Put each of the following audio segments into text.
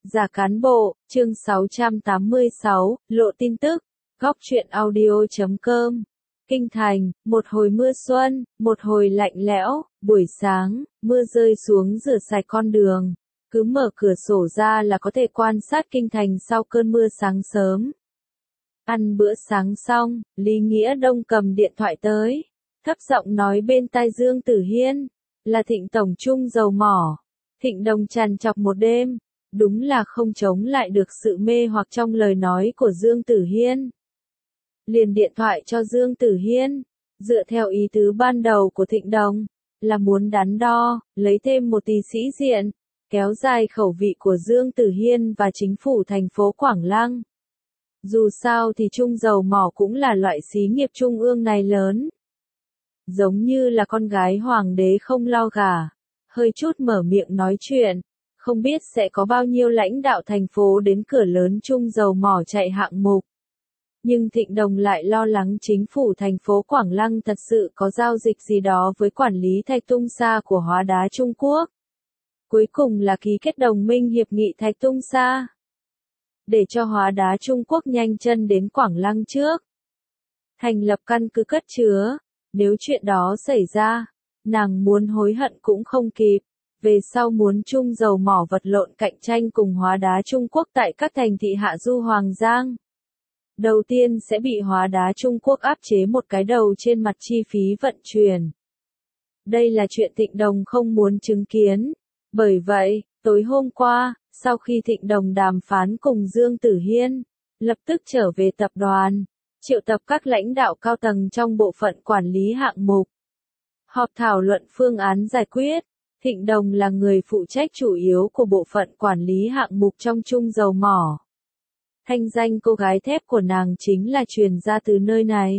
Giả cán bộ, chương 686, lộ tin tức, góc truyện audio.com. Kinh thành, một hồi mưa xuân, một hồi lạnh lẽo, buổi sáng, mưa rơi xuống rửa sạch con đường. Cứ mở cửa sổ ra là có thể quan sát kinh thành sau cơn mưa sáng sớm. Ăn bữa sáng xong, Lý Nghĩa Đông cầm điện thoại tới, thấp giọng nói bên tai Dương Tử Hiên, là Thịnh tổng trung dầu mỏ. Thịnh Đồng trằn trọc một đêm, đúng là không chống lại được sự mê hoặc trong lời nói của Dương Tử Hiên. Liền điện thoại cho Dương Tử Hiên, dựa theo ý tứ ban đầu của Thịnh Đồng, là muốn đắn đo, lấy thêm một tí sĩ diện, kéo dài khẩu vị của Dương Tử Hiên và chính phủ thành phố Quảng Lăng. Dù sao thì Trung dầu mỏ cũng là loại xí nghiệp trung ương này lớn. Giống như là con gái hoàng đế không lo gà, hơi chút mở miệng nói chuyện, không biết sẽ có bao nhiêu lãnh đạo thành phố đến cửa lớn Trung dầu mỏ chạy hạng mục. Nhưng Thịnh Đồng lại lo lắng chính phủ thành phố Quảng Lăng thật sự có giao dịch gì đó với quản lý Thạch Tung Sa của Hóa đá Trung Quốc. Cuối cùng là ký kết đồng minh hiệp nghị Thạch Tung Sa, để cho Hóa đá Trung Quốc nhanh chân đến Quảng Lăng trước. Thành lập căn cứ cất chứa, nếu chuyện đó xảy ra, nàng muốn hối hận cũng không kịp, về sau muốn Trung dầu mỏ vật lộn cạnh tranh cùng Hóa đá Trung Quốc tại các thành thị hạ du Hoàng Giang. Đầu tiên sẽ bị Hóa đá Trung Quốc áp chế một cái đầu trên mặt chi phí vận chuyển. Đây là chuyện Thịnh Đồng không muốn chứng kiến. Bởi vậy, tối hôm qua, sau khi Thịnh Đồng đàm phán cùng Dương Tử Hiên, lập tức trở về tập đoàn, triệu tập các lãnh đạo cao tầng trong bộ phận quản lý hạng mục. Họp thảo luận phương án giải quyết. Thịnh Đồng là người phụ trách chủ yếu của bộ phận quản lý hạng mục trong Trung dầu mỏ. Thanh danh cô gái thép của nàng chính là truyền ra từ nơi này.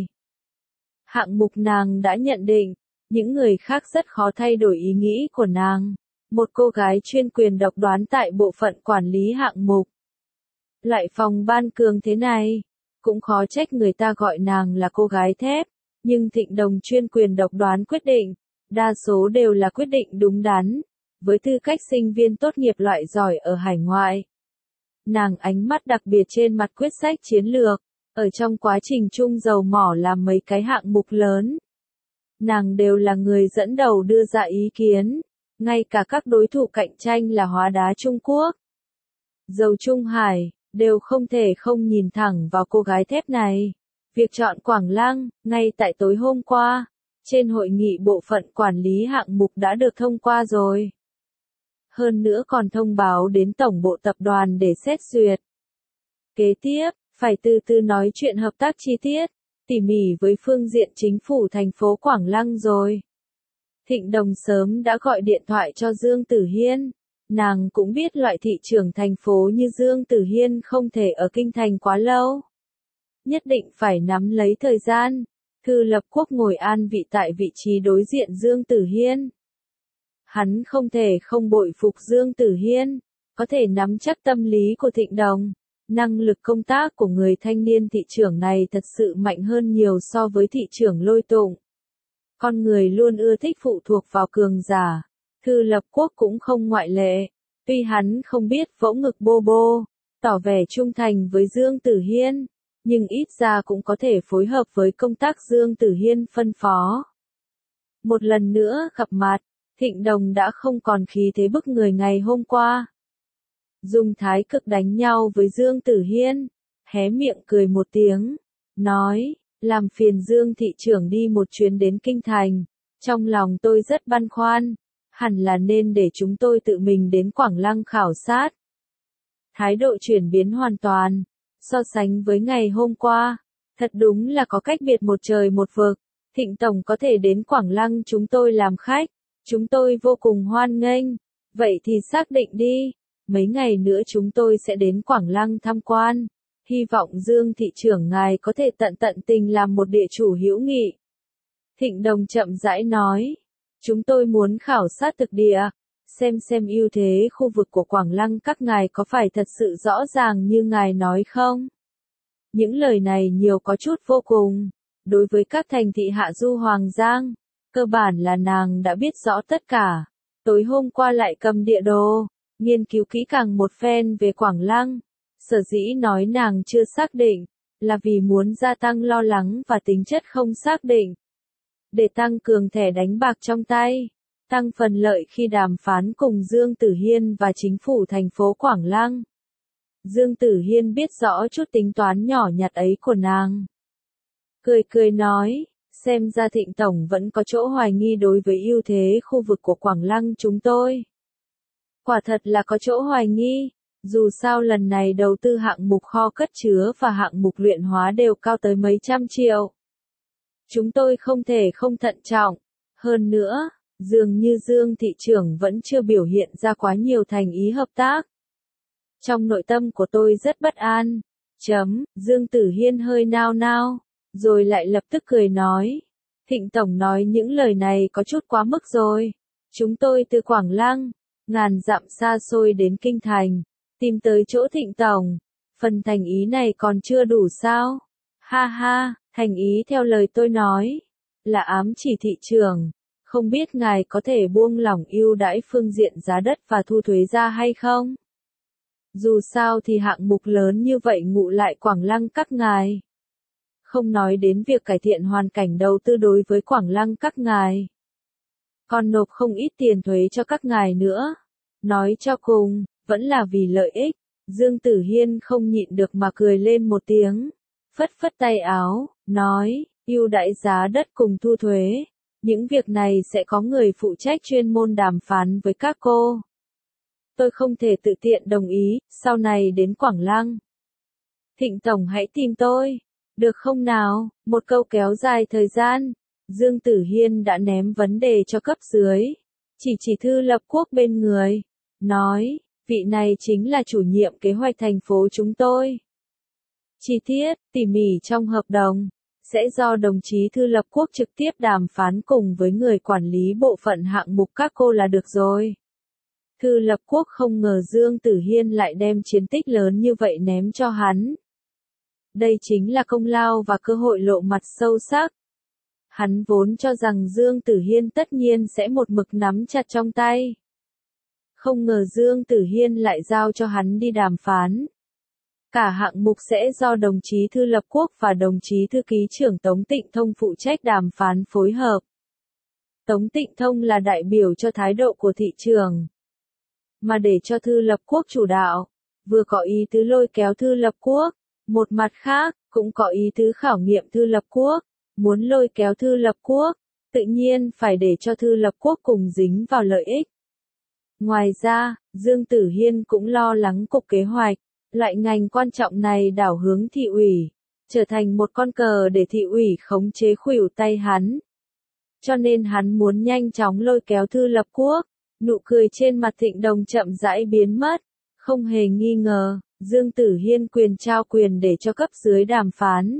Hạng mục nàng đã nhận định, những người khác rất khó thay đổi ý nghĩ của nàng. Một cô gái chuyên quyền độc đoán tại bộ phận quản lý hạng mục. Loại phòng ban cường thế này, cũng khó trách người ta gọi nàng là cô gái thép, nhưng Thịnh Đồng chuyên quyền độc đoán quyết định, đa số đều là quyết định đúng đắn, với tư cách sinh viên tốt nghiệp loại giỏi ở hải ngoại. Nàng ánh mắt đặc biệt trên mặt quyết sách chiến lược, ở trong quá trình Trung dầu mỏ làm mấy cái hạng mục lớn. Nàng đều là người dẫn đầu đưa ra ý kiến, ngay cả các đối thủ cạnh tranh là Hóa đá Trung Quốc, Dầu Trung Hải, đều không thể không nhìn thẳng vào cô gái thép này. Việc chọn Quảng Lăng, ngay tại tối hôm qua, trên hội nghị bộ phận quản lý hạng mục đã được thông qua rồi. Hơn nữa còn thông báo đến tổng bộ tập đoàn để xét duyệt. Kế tiếp, phải từ từ nói chuyện hợp tác chi tiết, tỉ mỉ với phương diện chính phủ thành phố Quảng Lăng rồi. Thịnh Đồng sớm đã gọi điện thoại cho Dương Tử Hiên. Nàng cũng biết loại thị trưởng thành phố như Dương Tử Hiên không thể ở kinh thành quá lâu. Nhất định phải nắm lấy thời gian. Thư Lập Quốc ngồi an vị tại vị trí đối diện Dương Tử Hiên. Hắn không thể không bội phục Dương Tử Hiên, có thể nắm chắc tâm lý của Thịnh Đồng. Năng lực công tác của người thanh niên thị trưởng này thật sự mạnh hơn nhiều so với thị trưởng Lôi Tụng. Con người luôn ưa thích phụ thuộc vào cường giả. Thư Lập Quốc cũng không ngoại lệ. Tuy hắn không biết vỗ ngực bô bô, tỏ vẻ trung thành với Dương Tử Hiên, nhưng ít ra cũng có thể phối hợp với công tác Dương Tử Hiên phân phó. Một lần nữa gặp mặt, Thịnh Đồng đã không còn khí thế bức người ngày hôm qua. Dùng thái cực đánh nhau với Dương Tử Hiên, hé miệng cười một tiếng, nói, làm phiền Dương thị trưởng đi một chuyến đến kinh thành, trong lòng tôi rất băn khoăn, hẳn là nên để chúng tôi tự mình đến Quảng Lăng khảo sát. Thái độ chuyển biến hoàn toàn, so sánh với ngày hôm qua, thật đúng là có cách biệt một trời một vực. Thịnh tổng có thể đến Quảng Lăng chúng tôi làm khách, chúng tôi vô cùng hoan nghênh, vậy thì xác định đi, mấy ngày nữa chúng tôi sẽ đến Quảng Lăng tham quan, hy vọng Dương thị trưởng ngài có thể tận tình làm một địa chủ hữu nghị. Thịnh Đồng chậm rãi nói, chúng tôi muốn khảo sát thực địa, xem ưu thế khu vực của Quảng Lăng các ngài có phải thật sự rõ ràng như ngài nói không? Những lời này nhiều có chút vô cùng. Đối với các thành thị hạ du Hoàng Giang, cơ bản là nàng đã biết rõ tất cả. Tối hôm qua lại cầm địa đồ, nghiên cứu kỹ càng một phen về Quảng Lăng. Sở dĩ nói nàng chưa xác định, là vì muốn gia tăng lo lắng và tính chất không xác định. Để tăng cường thẻ đánh bạc trong tay, tăng phần lợi khi đàm phán cùng Dương Tử Hiên và chính phủ thành phố Quảng Lăng. Dương Tử Hiên biết rõ chút tính toán nhỏ nhặt ấy của nàng. Cười cười nói, xem ra Thịnh Tổng vẫn có chỗ hoài nghi đối với ưu thế khu vực của Quảng Lăng chúng tôi. Quả thật là có chỗ hoài nghi, dù sao lần này đầu tư hạng mục kho cất chứa và hạng mục luyện hóa đều cao tới mấy trăm triệu. Chúng tôi không thể không thận trọng. Hơn nữa, dường như Dương thị trưởng vẫn chưa biểu hiện ra quá nhiều thành ý hợp tác. Trong nội tâm của tôi rất bất an. Dương Tử Hiên hơi nao nao, rồi lại lập tức cười nói. Thịnh Tổng nói những lời này có chút quá mức rồi. Chúng tôi từ Quảng Lăng, ngàn dặm xa xôi đến Kinh Thành, tìm tới chỗ Thịnh Tổng. Phần thành ý này còn chưa đủ sao? Ha ha, thành ý theo lời tôi nói, là ám chỉ thị trường. Không biết ngài có thể buông lỏng ưu đãi phương diện giá đất và thu thuế ra hay không? Dù sao thì hạng mục lớn như vậy ngụ lại Quảng Lăng các ngài. Không nói đến việc cải thiện hoàn cảnh đầu tư đối với Quảng Lăng các ngài. Còn nộp không ít tiền thuế cho các ngài nữa. Nói cho cùng, vẫn là vì lợi ích. Dương Tử Hiên không nhịn được mà cười lên một tiếng. Phất phất tay áo, nói, ưu đãi giá đất cùng thu thuế. Những việc này sẽ có người phụ trách chuyên môn đàm phán với các cô. Tôi không thể tự tiện đồng ý, sau này đến Quảng Lăng. Thịnh Tổng hãy tìm tôi, được không nào? Một câu kéo dài thời gian, Dương Tử Hiên đã ném vấn đề cho cấp dưới. Chỉ thư lập quốc bên người, nói, vị này chính là chủ nhiệm kế hoạch thành phố chúng tôi. Chi tiết, tỉ mỉ trong hợp đồng, sẽ do đồng chí Thư Lập Quốc trực tiếp đàm phán cùng với người quản lý bộ phận hạng mục các cô là được rồi. Thư Lập Quốc không ngờ Dương Tử Hiên lại đem chiến tích lớn như vậy ném cho hắn. Đây chính là công lao và cơ hội lộ mặt sâu sắc. Hắn vốn cho rằng Dương Tử Hiên tất nhiên sẽ một mực nắm chặt trong tay. Không ngờ Dương Tử Hiên lại giao cho hắn đi đàm phán. Cả hạng mục sẽ do đồng chí Thư Lập Quốc và đồng chí Thư ký trưởng Tống Tịnh Thông phụ trách đàm phán phối hợp. Tống Tịnh Thông là đại biểu cho thái độ của thị trường. Mà để cho Thư Lập Quốc chủ đạo, vừa có ý tứ lôi kéo Thư Lập Quốc, một mặt khác, cũng có ý tứ khảo nghiệm Thư Lập Quốc, muốn lôi kéo Thư Lập Quốc, tự nhiên phải để cho Thư Lập Quốc cùng dính vào lợi ích. Ngoài ra, Dương Tử Hiên cũng lo lắng cục kế hoạch, loại ngành quan trọng này đảo hướng thị ủy, trở thành một con cờ để thị ủy khống chế khuỷu tay hắn. Cho nên hắn muốn nhanh chóng lôi kéo Thư Lập Quốc, nụ cười trên mặt Thịnh Đồng chậm rãi biến mất, không hề nghi ngờ, Dương Tử Hiên quyền trao quyền để cho cấp dưới đàm phán.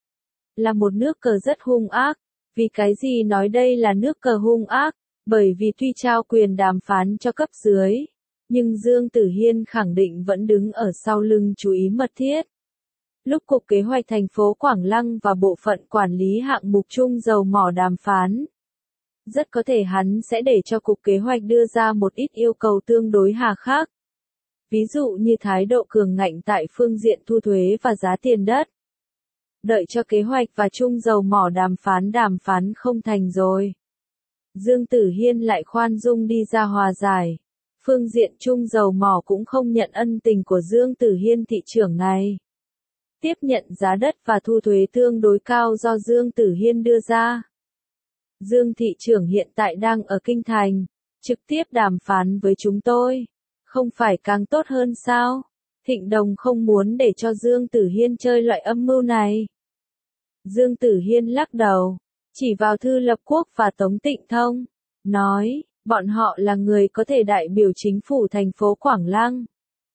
Là một nước cờ rất hung ác, vì cái gì nói đây là nước cờ hung ác, bởi vì tuy trao quyền đàm phán cho cấp dưới, nhưng Dương Tử Hiên khẳng định vẫn đứng ở sau lưng chú ý mật thiết. Lúc Cục Kế hoạch thành phố Quảng Lăng và bộ phận quản lý hạng mục chung dầu mỏ đàm phán, rất có thể hắn sẽ để cho Cục Kế hoạch đưa ra một ít yêu cầu tương đối hà khắc. Ví dụ như thái độ cường ngạnh tại phương diện thu thuế và giá tiền đất. Đợi cho kế hoạch và chung dầu mỏ đàm phán không thành rồi. Dương Tử Hiên lại khoan dung đi ra hòa giải. Phương diện chung dầu mỏ cũng không nhận ân tình của Dương Tử Hiên thị trưởng này. Tiếp nhận giá đất và thu thuế tương đối cao do Dương Tử Hiên đưa ra. Dương thị trưởng hiện tại đang ở Kinh Thành, trực tiếp đàm phán với chúng tôi. Không phải càng tốt hơn sao? Thịnh Đồng không muốn để cho Dương Tử Hiên chơi loại âm mưu này. Dương Tử Hiên lắc đầu, chỉ vào Thư Lập Quốc và Tống Tịnh Thông, nói, bọn họ là người có thể đại biểu chính phủ thành phố Quảng Lăng.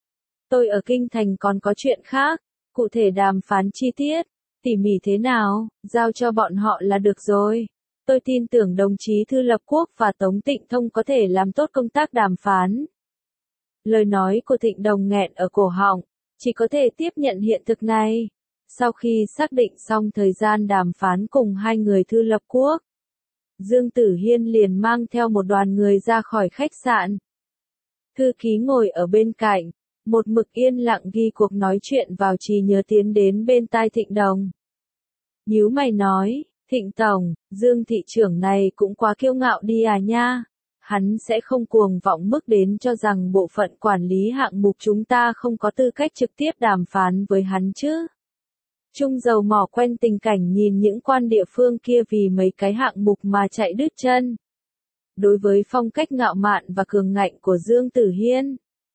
Tôi ở Kinh Thành còn có chuyện khác, cụ thể đàm phán chi tiết, tỉ mỉ thế nào, giao cho bọn họ là được rồi. Tôi tin tưởng đồng chí Thư Lập Quốc và Tống Tịnh Thông có thể làm tốt công tác đàm phán. Lời nói của Thịnh Đồng nghẹn ở cổ họng, chỉ có thể tiếp nhận hiện thực này. Sau khi xác định xong thời gian đàm phán cùng hai người Thư Lập Quốc, Dương Tử Hiên liền mang theo một đoàn người ra khỏi khách sạn. Thư ký ngồi ở bên cạnh, một mực yên lặng ghi cuộc nói chuyện vào trí nhớ, tiến đến bên tai Thịnh Đồng. Nhíu mày nói, Thịnh Tổng, Dương thị trưởng này cũng quá kiêu ngạo đi à nha. Hắn sẽ không cuồng vọng mức đến cho rằng bộ phận quản lý hạng mục chúng ta không có tư cách trực tiếp đàm phán với hắn chứ. Trung dầu mỏ quen tình cảnh nhìn những quan địa phương kia vì mấy cái hạng mục mà chạy đứt chân. Đối với phong cách ngạo mạn và cường ngạnh của Dương Tử Hiên,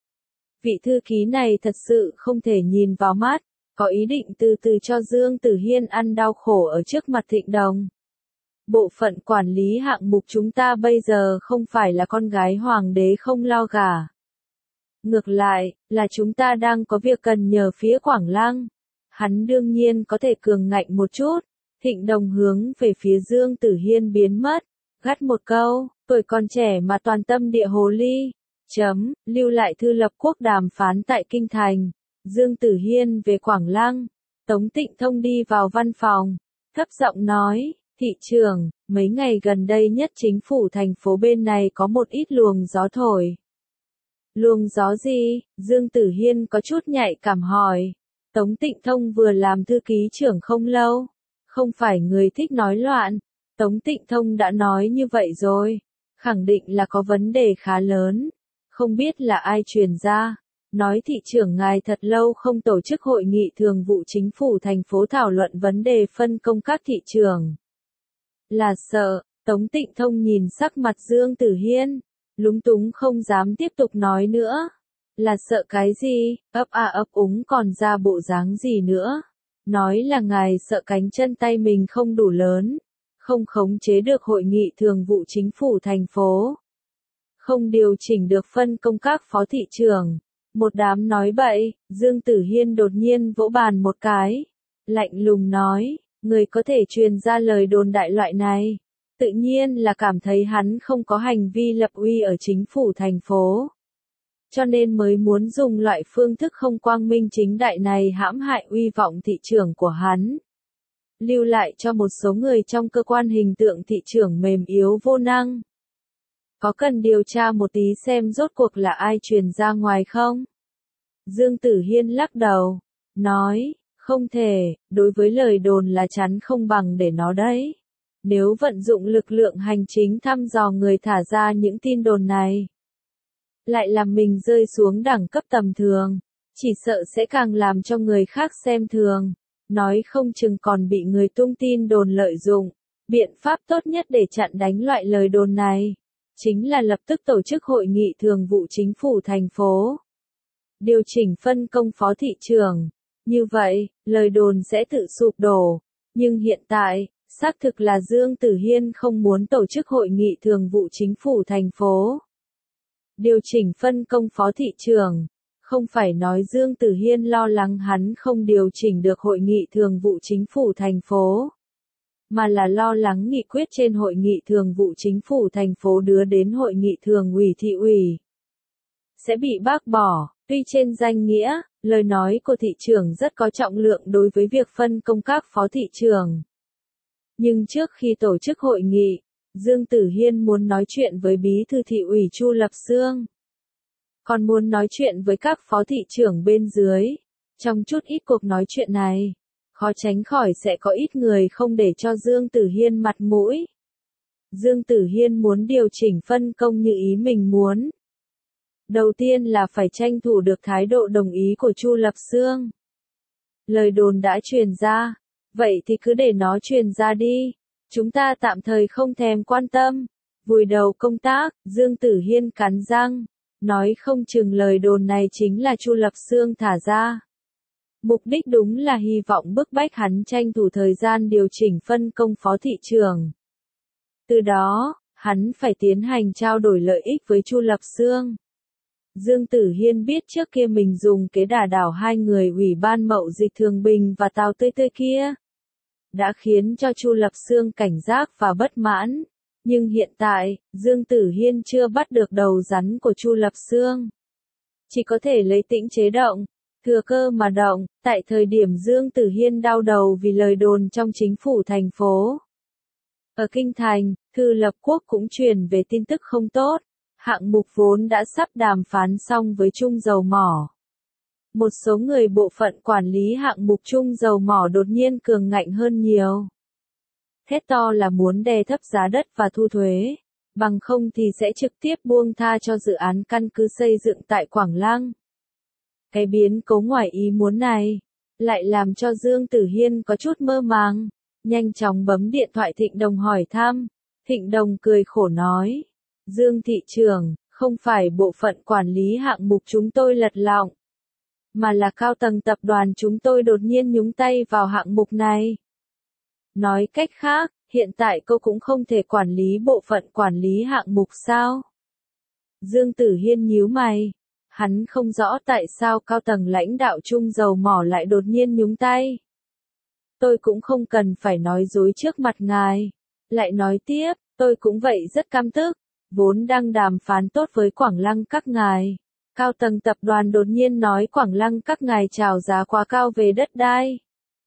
vị thư ký này thật sự không thể nhìn vào mắt, có ý định từ từ cho Dương Tử Hiên ăn đau khổ ở trước mặt Thịnh Đồng. Bộ phận quản lý hạng mục chúng ta bây giờ không phải là con gái hoàng đế không lo gả. Ngược lại, là chúng ta đang có việc cần nhờ phía Quảng Lăng. Hắn đương nhiên có thể cường ngạnh một chút. Thịnh Đồng hướng về phía Dương Tử Hiên biến mất, gắt một câu, tuổi còn trẻ mà toàn tâm địa hồ ly. Lưu lại thư lập quốc đàm phán tại Kinh Thành. Dương Tử Hiên về Quảng Lăng. Tống Tịnh Thông đi vào văn phòng, thấp giọng nói, thị trưởng, mấy ngày gần đây nhất chính phủ thành phố bên này có một ít luồng gió thổi. Luồng gió gì? Dương Tử Hiên có chút nhạy cảm hỏi. Tống Tịnh Thông vừa làm thư ký trưởng không lâu, không phải người thích nói loạn. Tống Tịnh Thông đã nói như vậy rồi, khẳng định là có vấn đề khá lớn. Không biết là ai truyền ra, nói thị trưởng ngài thật lâu không tổ chức hội nghị thường vụ chính phủ thành phố thảo luận vấn đề phân công các thị trưởng. Là sợ, Tống Tịnh Thông nhìn sắc mặt Dương Tử Hiên, lúng túng không dám tiếp tục nói nữa. Là sợ cái gì, ấp ấp úng còn ra bộ dáng gì nữa. Nói là ngài sợ cánh chân tay mình không đủ lớn, không khống chế được hội nghị thường vụ chính phủ thành phố. Không điều chỉnh được phân công các phó thị trưởng. Một đám nói bậy, Dương Tử Hiên đột nhiên vỗ bàn một cái. Lạnh lùng nói, người có thể truyền ra lời đồn đại loại này. Tự nhiên là cảm thấy hắn không có hành vi lập uy ở chính phủ thành phố. Cho nên mới muốn dùng loại phương thức không quang minh chính đại này hãm hại uy vọng thị trưởng của hắn. Lưu lại cho một số người trong cơ quan hình tượng thị trưởng mềm yếu vô năng. Có cần điều tra một tí xem rốt cuộc là ai truyền ra ngoài không? Dương Tử Hiên lắc đầu, nói, không thể, đối với lời đồn là chắn không bằng để nó đấy. Nếu vận dụng lực lượng hành chính thăm dò người thả ra những tin đồn này, lại làm mình rơi xuống đẳng cấp tầm thường, chỉ sợ sẽ càng làm cho người khác xem thường, nói không chừng còn bị người tung tin đồn lợi dụng. Biện pháp tốt nhất để chặn đánh loại lời đồn này, chính là lập tức tổ chức hội nghị thường vụ chính phủ thành phố. Điều chỉnh phân công phó thị trưởng. Như vậy, lời đồn sẽ tự sụp đổ. Nhưng hiện tại, xác thực là Dương Tử Hiên không muốn tổ chức hội nghị thường vụ chính phủ thành phố. Điều chỉnh phân công phó thị trưởng. Không phải nói Dương Tử Hiên lo lắng hắn không điều chỉnh được hội nghị thường vụ chính phủ thành phố, mà là lo lắng nghị quyết trên hội nghị thường vụ chính phủ thành phố đưa đến hội nghị thường ủy thị ủy sẽ bị bác bỏ. Tuy trên danh nghĩa, lời nói của thị trưởng rất có trọng lượng đối với việc phân công các phó thị trưởng. Nhưng trước khi tổ chức hội nghị, Dương Tử Hiên muốn nói chuyện với bí thư thị ủy Chu Lập Xương. Còn muốn nói chuyện với các phó thị trưởng bên dưới. Trong chút ít cuộc nói chuyện này, khó tránh khỏi sẽ có ít người không để cho Dương Tử Hiên mặt mũi. Dương Tử Hiên muốn điều chỉnh phân công như ý mình muốn. Đầu tiên là phải tranh thủ được thái độ đồng ý của Chu Lập Xương. Lời đồn đã truyền ra, vậy thì cứ để nó truyền ra đi. Chúng ta tạm thời không thèm quan tâm. Vùi đầu công tác, Dương Tử Hiên cắn răng, nói không chừng lời đồn này chính là Chu Lập Xương thả ra. Mục đích đúng là hy vọng bức bách hắn tranh thủ thời gian điều chỉnh phân công phó thị trưởng. Từ đó, hắn phải tiến hành trao đổi lợi ích với Chu Lập Xương. Dương Tử Hiên biết trước kia mình dùng kế đả đảo hai người Ủy ban Mậu Dịch Thường Bình và Tào Tươi Tươi kia, đã khiến cho Chu Lập Xương cảnh giác và bất mãn. Nhưng hiện tại, Dương Tử Hiên chưa bắt được đầu rắn của Chu Lập Xương. Chỉ có thể lấy tĩnh chế động, thừa cơ mà động. Tại thời điểm Dương Tử Hiên đau đầu vì lời đồn trong chính phủ thành phố, ở Kinh Thành, Thư Lập Quốc cũng truyền về tin tức không tốt. Hạng mục vốn đã sắp đàm phán xong với Trung Dầu Mỏ. Một số người bộ phận quản lý hạng mục Trung Dầu Mỏ đột nhiên cường ngạnh hơn nhiều. Thét to là muốn đè thấp giá đất và thu thuế, bằng không thì sẽ trực tiếp buông tha cho dự án căn cứ xây dựng tại Quảng Lăng. Cái biến cố ngoài ý muốn này, lại làm cho Dương Tử Hiên có chút mơ màng, nhanh chóng bấm điện thoại Thịnh Đồng hỏi thăm. Thịnh Đồng cười khổ nói, Dương thị trưởng, không phải bộ phận quản lý hạng mục chúng tôi lật lọng, mà là cao tầng tập đoàn chúng tôi đột nhiên nhúng tay vào hạng mục này. Nói cách khác, hiện tại cô cũng không thể quản lý bộ phận quản lý hạng mục sao? Dương Tử Hiên nhíu mày. Hắn không rõ tại sao cao tầng lãnh đạo Trung Dầu Mỏ lại đột nhiên nhúng tay. Tôi cũng không cần phải nói dối trước mặt ngài. Lại nói tiếp, tôi cũng vậy rất căm tức. Vốn đang đàm phán tốt với Quảng Lăng các ngài. Cao tầng tập đoàn đột nhiên nói Quảng Lăng các ngài chào giá quá cao về đất đai.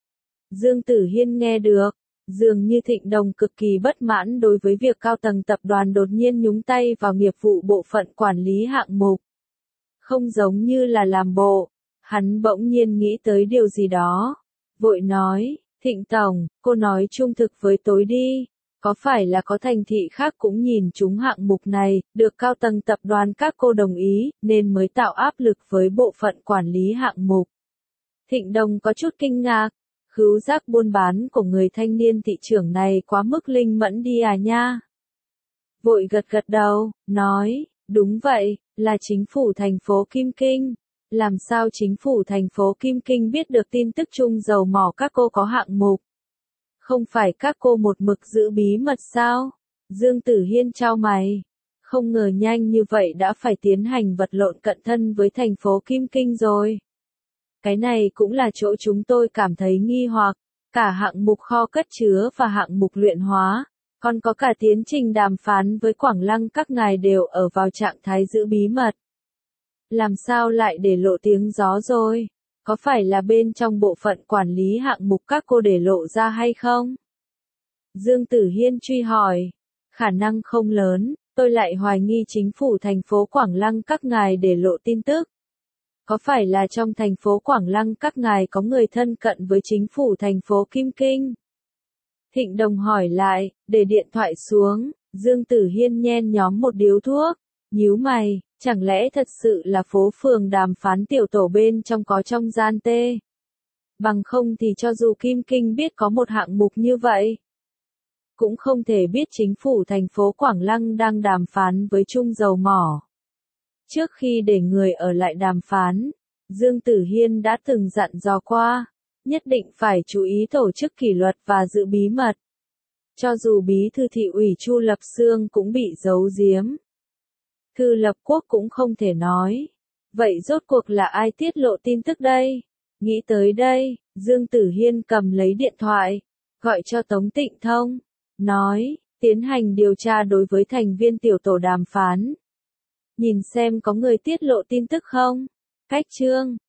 Dương Tử Hiên nghe được, dường như Thịnh Đồng cực kỳ bất mãn đối với việc cao tầng tập đoàn đột nhiên nhúng tay vào nghiệp vụ bộ phận quản lý hạng mục. Không giống như là làm bộ, hắn bỗng nhiên nghĩ tới điều gì đó. Vội nói, Thịnh Tổng, cô nói trung thực với tôi đi. Có phải là có thành thị khác cũng nhìn chúng hạng mục này, được cao tầng tập đoàn các cô đồng ý, nên mới tạo áp lực với bộ phận quản lý hạng mục. Thịnh Đồng có chút kinh ngạc, khứu giác buôn bán của người thanh niên thị trưởng này quá mức linh mẫn đi à nha. Vội gật gật đầu, nói, đúng vậy, là chính phủ thành phố Kim Kinh. Làm sao chính phủ thành phố Kim Kinh biết được tin tức Trung Dầu Mỏ các cô có hạng mục? Không phải các cô một mực giữ bí mật sao? Dương Tử Hiên chau mày. Không ngờ nhanh như vậy đã phải tiến hành vật lộn cận thân với thành phố Kim Kinh rồi. Cái này cũng là chỗ chúng tôi cảm thấy nghi hoặc. Cả hạng mục kho cất chứa và hạng mục luyện hóa, còn có cả tiến trình đàm phán với Quảng Lăng các ngài đều ở vào trạng thái giữ bí mật. Làm sao lại để lộ tiếng gió rồi? Có phải là bên trong bộ phận quản lý hạng mục các cô để lộ ra hay không? Dương Tử Hiên truy hỏi. Khả năng không lớn, tôi lại hoài nghi chính phủ thành phố Quảng Lăng các ngài để lộ tin tức. Có phải là trong thành phố Quảng Lăng các ngài có người thân cận với chính phủ thành phố Kim Kinh? Thịnh Đồng hỏi lại, để điện thoại xuống, Dương Tử Hiên nhen nhóm một điếu thuốc, nhíu mày, chẳng lẽ thật sự là phố phường đàm phán tiểu tổ bên trong có trong gian tê? Bằng không thì cho dù Kim Kinh biết có một hạng mục như vậy, cũng không thể biết chính phủ thành phố Quảng Lăng đang đàm phán với Trung Dầu Mỏ. Trước khi để người ở lại đàm phán, Dương Tử Hiên đã từng dặn dò qua, nhất định phải chú ý tổ chức kỷ luật và giữ bí mật. Cho dù bí thư thị ủy Chu Lập Xương cũng bị giấu giếm. Thư Lập Quốc cũng không thể nói. Vậy rốt cuộc là ai tiết lộ tin tức đây? Nghĩ tới đây, Dương Tử Hiên cầm lấy điện thoại, gọi cho Tống Tịnh Thông, nói, tiến hành điều tra đối với thành viên tiểu tổ đàm phán. Nhìn xem có người tiết lộ tin tức không? Cách chương